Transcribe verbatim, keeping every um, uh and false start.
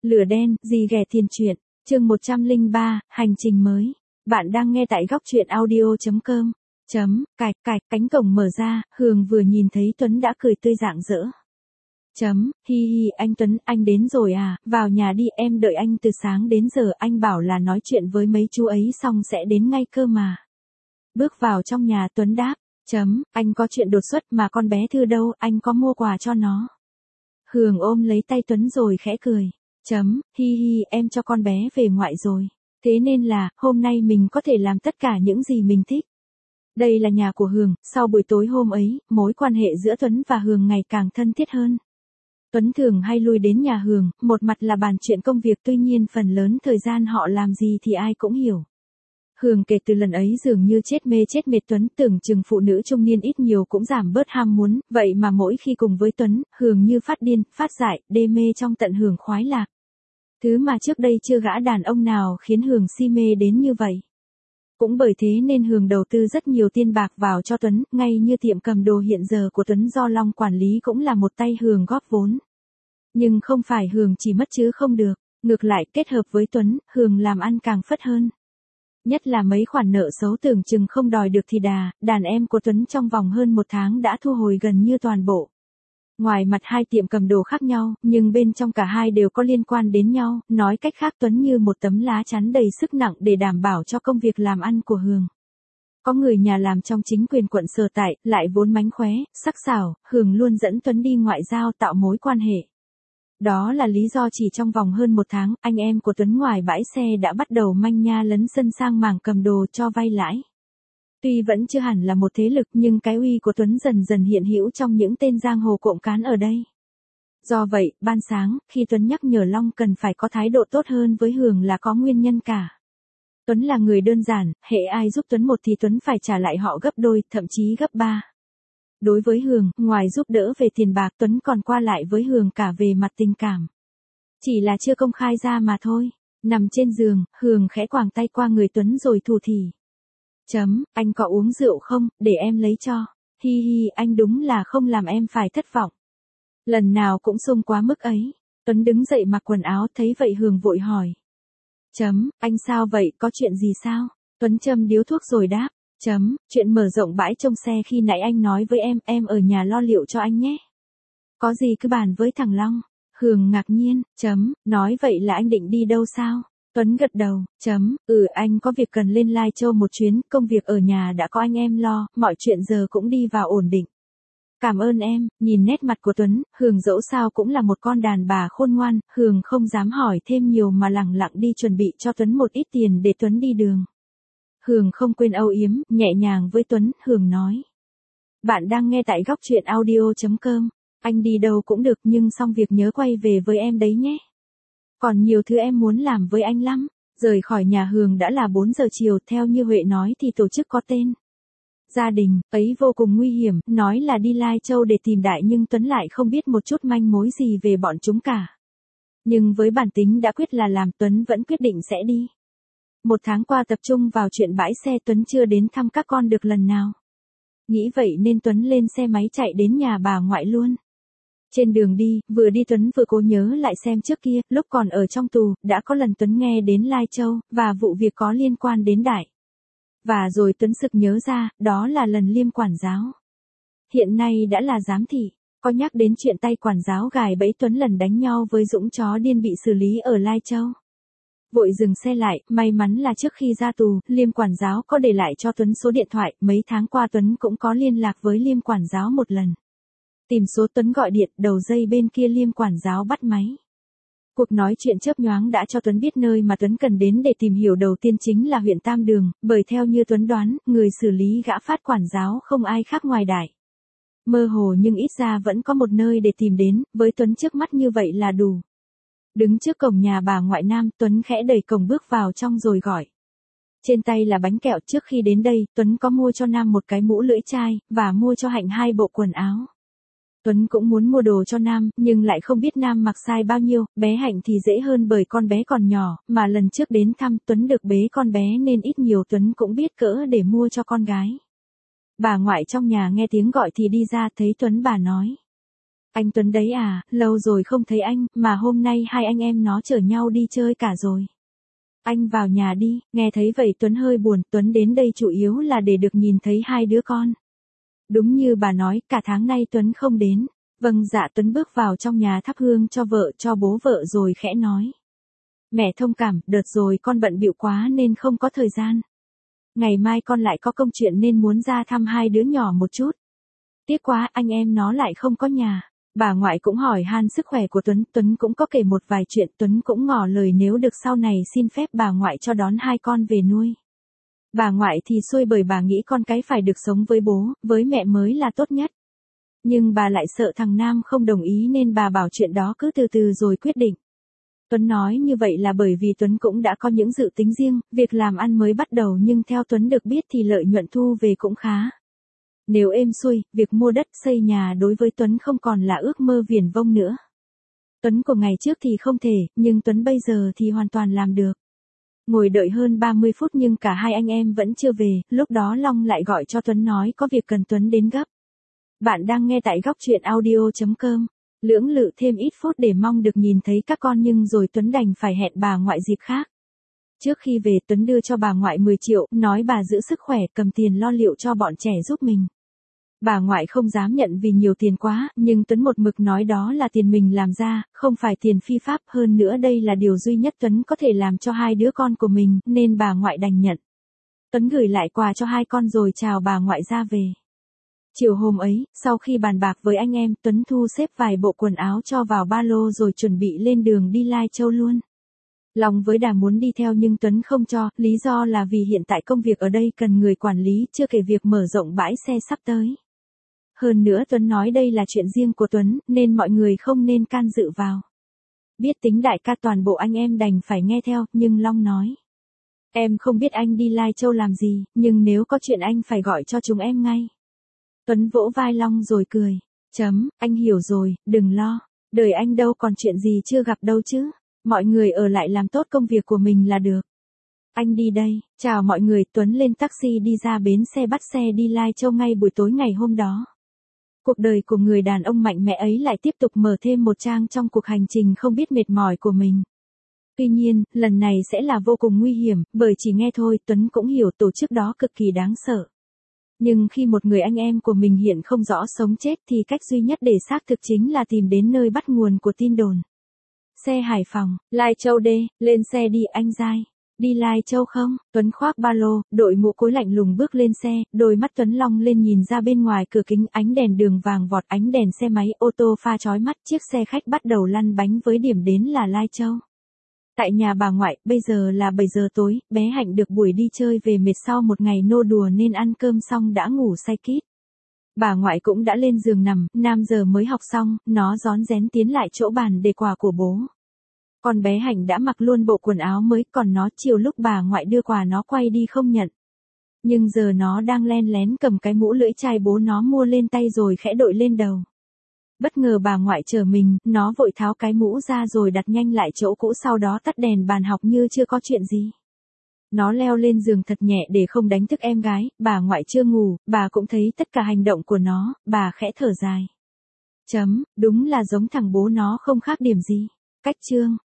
Lửa đen, gì ghẻ tiền truyện, chương một trăm lẻ ba, hành trình mới. Bạn đang nghe tại góc truyện audio chấm com. Chấm, cạch cạch, cánh cổng mở ra, Hường vừa nhìn thấy Tuấn đã cười tươi rạng rỡ. Chấm, hi hi, anh Tuấn, anh đến rồi à, vào nhà đi, em đợi anh từ sáng đến giờ, anh bảo là nói chuyện với mấy chú ấy xong sẽ đến ngay cơ mà. Bước vào trong nhà, Tuấn đáp, chấm, anh có chuyện đột xuất mà con bé Thư đâu, anh có mua quà cho nó. Hường ôm lấy tay Tuấn rồi khẽ cười. Chấm, hi hi, em cho con bé về ngoại rồi. Thế nên là, hôm nay mình có thể làm tất cả những gì mình thích. Đây là nhà của Hường, sau buổi tối hôm ấy, mối quan hệ giữa Tuấn và Hường ngày càng thân thiết hơn. Tuấn thường hay lui đến nhà Hường, một mặt là bàn chuyện công việc, tuy nhiên phần lớn thời gian họ làm gì thì ai cũng hiểu. Hường kể từ lần ấy dường như chết mê chết mệt Tuấn, tưởng chừng phụ nữ trung niên ít nhiều cũng giảm bớt ham muốn, vậy mà mỗi khi cùng với Tuấn, Hường như phát điên, phát dại, đê mê trong tận hưởng khoái lạc. Thứ mà trước đây chưa gã đàn ông nào khiến Hường si mê đến như vậy. Cũng bởi thế nên Hường đầu tư rất nhiều tiền bạc vào cho Tuấn, ngay như tiệm cầm đồ hiện giờ của Tuấn do Long quản lý cũng là một tay Hường góp vốn. Nhưng không phải Hường chỉ mất chứ không được, ngược lại kết hợp với Tuấn, Hường làm ăn càng phất hơn. Nhất là mấy khoản nợ xấu tưởng chừng không đòi được thì đà, đàn em của Tuấn trong vòng hơn một tháng đã thu hồi gần như toàn bộ. Ngoài mặt hai tiệm cầm đồ khác nhau, nhưng bên trong cả hai đều có liên quan đến nhau, nói cách khác Tuấn như một tấm lá chắn đầy sức nặng để đảm bảo cho công việc làm ăn của Hường. Có người nhà làm trong chính quyền quận sở tại, lại vốn mánh khóe, sắc sảo, Hường luôn dẫn Tuấn đi ngoại giao tạo mối quan hệ. Đó là lý do chỉ trong vòng hơn một tháng, anh em của Tuấn ngoài bãi xe đã bắt đầu manh nha lấn sân sang mảng cầm đồ cho vay lãi. Tuy vẫn chưa hẳn là một thế lực nhưng cái uy của Tuấn dần dần hiện hữu trong những tên giang hồ cộng cán ở đây. Do vậy, ban sáng, khi Tuấn nhắc nhở Long cần phải có thái độ tốt hơn với Hường là có nguyên nhân cả. Tuấn là người đơn giản, hễ ai giúp Tuấn một thì Tuấn phải trả lại họ gấp đôi, thậm chí gấp ba. Đối với Hường, ngoài giúp đỡ về tiền bạc Tuấn còn qua lại với Hường cả về mặt tình cảm. Chỉ là chưa công khai ra mà thôi. Nằm trên giường, Hường khẽ quàng tay qua người Tuấn rồi thủ thỉ. Chấm, anh có uống rượu không, để em lấy cho. Hi hi, anh đúng là không làm em phải thất vọng. Lần nào cũng sung quá mức ấy. Tuấn đứng dậy mặc quần áo, thấy vậy Hường vội hỏi. Chấm, anh sao vậy, có chuyện gì sao? Tuấn châm điếu thuốc rồi đáp. Chấm, chuyện mở rộng bãi trông xe khi nãy anh nói với em, em ở nhà lo liệu cho anh nhé. Có gì cứ bàn với thằng Long. Hường ngạc nhiên, chấm, nói vậy là anh định đi đâu sao? Tuấn gật đầu, chấm, ừ anh có việc cần lên Lai Châu một chuyến, công việc ở nhà đã có anh em lo, mọi chuyện giờ cũng đi vào ổn định. Cảm ơn em, nhìn nét mặt của Tuấn, Hường dẫu sao cũng là một con đàn bà khôn ngoan, Hường không dám hỏi thêm nhiều mà lẳng lặng đi chuẩn bị cho Tuấn một ít tiền để Tuấn đi đường. Hường không quên âu yếm, nhẹ nhàng với Tuấn, Hường nói. Bạn đang nghe tại góc truyện audio chấm com, anh đi đâu cũng được nhưng xong việc nhớ quay về với em đấy nhé. Còn nhiều thứ em muốn làm với anh lắm. Rời khỏi nhà Hường đã là bốn giờ chiều, theo như Huệ nói thì tổ chức có tên Gia Đình, ấy vô cùng nguy hiểm, nói là đi Lai Châu để tìm Đại nhưng Tuấn lại không biết một chút manh mối gì về bọn chúng cả. Nhưng với bản tính đã quyết là làm, Tuấn vẫn quyết định sẽ đi. Một tháng qua tập trung vào chuyện bãi xe, Tuấn chưa đến thăm các con được lần nào. Nghĩ vậy nên Tuấn lên xe máy chạy đến nhà bà ngoại luôn. Trên đường đi, vừa đi Tuấn vừa cố nhớ lại xem trước kia, lúc còn ở trong tù, đã có lần Tuấn nghe đến Lai Châu, và vụ việc có liên quan đến Đại. Và rồi Tuấn sực nhớ ra, đó là lần Liêm quản giáo. Hiện nay đã là giám thị, có nhắc đến chuyện tay quản giáo gài bẫy Tuấn lần đánh nhau với dũng chó điên bị xử lý ở Lai Châu. Vội dừng xe lại, may mắn là trước khi ra tù, Liêm quản giáo có để lại cho Tuấn số điện thoại, mấy tháng qua Tuấn cũng có liên lạc với Liêm quản giáo một lần. Tìm số Tuấn gọi điện, đầu dây bên kia Liêm quản giáo bắt máy. Cuộc nói chuyện chớp nhoáng đã cho Tuấn biết nơi mà Tuấn cần đến để tìm hiểu, đầu tiên chính là huyện Tam Đường, bởi theo như Tuấn đoán, người xử lý gã phát quản giáo không ai khác ngoài Đại. Mơ hồ nhưng ít ra vẫn có một nơi để tìm đến, với Tuấn trước mắt như vậy là đủ. Đứng trước cổng nhà bà ngoại Nam, Tuấn khẽ đẩy cổng bước vào trong rồi gọi. Trên tay là bánh kẹo, trước khi đến đây, Tuấn có mua cho Nam một cái mũ lưỡi chai, và mua cho Hạnh hai bộ quần áo. Tuấn cũng muốn mua đồ cho Nam, nhưng lại không biết Nam mặc size bao nhiêu, bé Hạnh thì dễ hơn bởi con bé còn nhỏ, mà lần trước đến thăm Tuấn được bế con bé nên ít nhiều Tuấn cũng biết cỡ để mua cho con gái. Bà ngoại trong nhà nghe tiếng gọi thì đi ra, thấy Tuấn bà nói. Anh Tuấn đấy à, lâu rồi không thấy anh, mà hôm nay hai anh em nó chở nhau đi chơi cả rồi. Anh vào nhà đi, nghe thấy vậy Tuấn hơi buồn, Tuấn đến đây chủ yếu là để được nhìn thấy hai đứa con. Đúng như bà nói, cả tháng nay Tuấn không đến. Vâng dạ, Tuấn bước vào trong nhà thắp hương cho vợ, cho bố vợ rồi khẽ nói. Mẹ thông cảm, đợt rồi con bận bịu quá nên không có thời gian. Ngày mai con lại có công chuyện nên muốn ra thăm hai đứa nhỏ một chút. Tiếc quá, anh em nó lại không có nhà. Bà ngoại cũng hỏi han sức khỏe của Tuấn, Tuấn cũng có kể một vài chuyện, Tuấn cũng ngỏ lời nếu được sau này xin phép bà ngoại cho đón hai con về nuôi. Bà ngoại thì xuôi bởi bà nghĩ con cái phải được sống với bố, với mẹ mới là tốt nhất. Nhưng bà lại sợ thằng Nam không đồng ý nên bà bảo chuyện đó cứ từ từ rồi quyết định. Tuấn nói như vậy là bởi vì Tuấn cũng đã có những dự tính riêng, việc làm ăn mới bắt đầu nhưng theo Tuấn được biết thì lợi nhuận thu về cũng khá. Nếu êm xuôi, việc mua đất xây nhà đối với Tuấn không còn là ước mơ viển vông nữa. Tuấn của ngày trước thì không thể, nhưng Tuấn bây giờ thì hoàn toàn làm được. Ngồi đợi hơn ba mươi phút nhưng cả hai anh em vẫn chưa về, lúc đó Long lại gọi cho Tuấn nói có việc cần Tuấn đến gấp. Bạn đang nghe tại góc truyện audio chấm com. Lưỡng lự thêm ít phút để mong được nhìn thấy các con nhưng rồi Tuấn đành phải hẹn bà ngoại dịp khác. Trước khi về Tuấn đưa cho bà ngoại mười triệu, nói bà giữ sức khỏe cầm tiền lo liệu cho bọn trẻ giúp mình. Bà ngoại không dám nhận vì nhiều tiền quá, nhưng Tuấn một mực nói đó là tiền mình làm ra, không phải tiền phi pháp, hơn nữa đây là điều duy nhất Tuấn có thể làm cho hai đứa con của mình, nên bà ngoại đành nhận. Tuấn gửi lại quà cho hai con rồi chào bà ngoại ra về. Chiều hôm ấy, sau khi bàn bạc với anh em, Tuấn thu xếp vài bộ quần áo cho vào ba lô rồi chuẩn bị lên đường đi Lai Châu luôn. Long với Đà muốn đi theo nhưng Tuấn không cho, lý do là vì hiện tại công việc ở đây cần người quản lý, chưa kể việc mở rộng bãi xe sắp tới. Hơn nữa Tuấn nói đây là chuyện riêng của Tuấn, nên mọi người không nên can dự vào. Biết tính đại ca toàn bộ anh em đành phải nghe theo, nhưng Long nói. Em không biết anh đi Lai Châu làm gì, nhưng nếu có chuyện anh phải gọi cho chúng em ngay. Tuấn vỗ vai Long rồi cười. Chấm, anh hiểu rồi, đừng lo. Đời anh đâu còn chuyện gì chưa gặp đâu chứ. Mọi người ở lại làm tốt công việc của mình là được. Anh đi đây, chào mọi người. Tuấn lên taxi đi ra bến xe bắt xe đi Lai Châu ngay buổi tối ngày hôm đó. Cuộc đời của người đàn ông mạnh mẽ ấy lại tiếp tục mở thêm một trang trong cuộc hành trình không biết mệt mỏi của mình. Tuy nhiên, lần này sẽ là vô cùng nguy hiểm, bởi chỉ nghe thôi Tuấn cũng hiểu tổ chức đó cực kỳ đáng sợ. Nhưng khi một người anh em của mình hiện không rõ sống chết thì cách duy nhất để xác thực chính là tìm đến nơi bắt nguồn của tin đồn. Xe Hải Phòng, Lai Châu D, lên xe đi anh dai. Đi Lai Châu không? Tuấn khoác ba lô, đội mũ cối lạnh lùng bước lên xe, đôi mắt Tuấn long lên nhìn ra bên ngoài cửa kính, ánh đèn đường vàng vọt, ánh đèn xe máy, ô tô pha chói mắt, chiếc xe khách bắt đầu lăn bánh với điểm đến là Lai Châu. Tại nhà bà ngoại, bây giờ là bảy giờ tối, bé Hạnh được buổi đi chơi về mệt sau một ngày nô đùa nên ăn cơm xong đã ngủ say kít. Bà ngoại cũng đã lên giường nằm, Nam giờ mới học xong, nó rón rén tiến lại chỗ bàn để quà của bố. Con bé Hạnh đã mặc luôn bộ quần áo mới, còn nó chiều lúc bà ngoại đưa quà nó quay đi không nhận. Nhưng giờ nó đang len lén cầm cái mũ lưỡi chai bố nó mua lên tay rồi khẽ đội lên đầu. Bất ngờ bà ngoại chờ mình, nó vội tháo cái mũ ra rồi đặt nhanh lại chỗ cũ, sau đó tắt đèn bàn học như chưa có chuyện gì. Nó leo lên giường thật nhẹ để không đánh thức em gái, bà ngoại chưa ngủ, bà cũng thấy tất cả hành động của nó, bà khẽ thở dài. Chấm, đúng là giống thằng bố nó không khác điểm gì. Cách chương.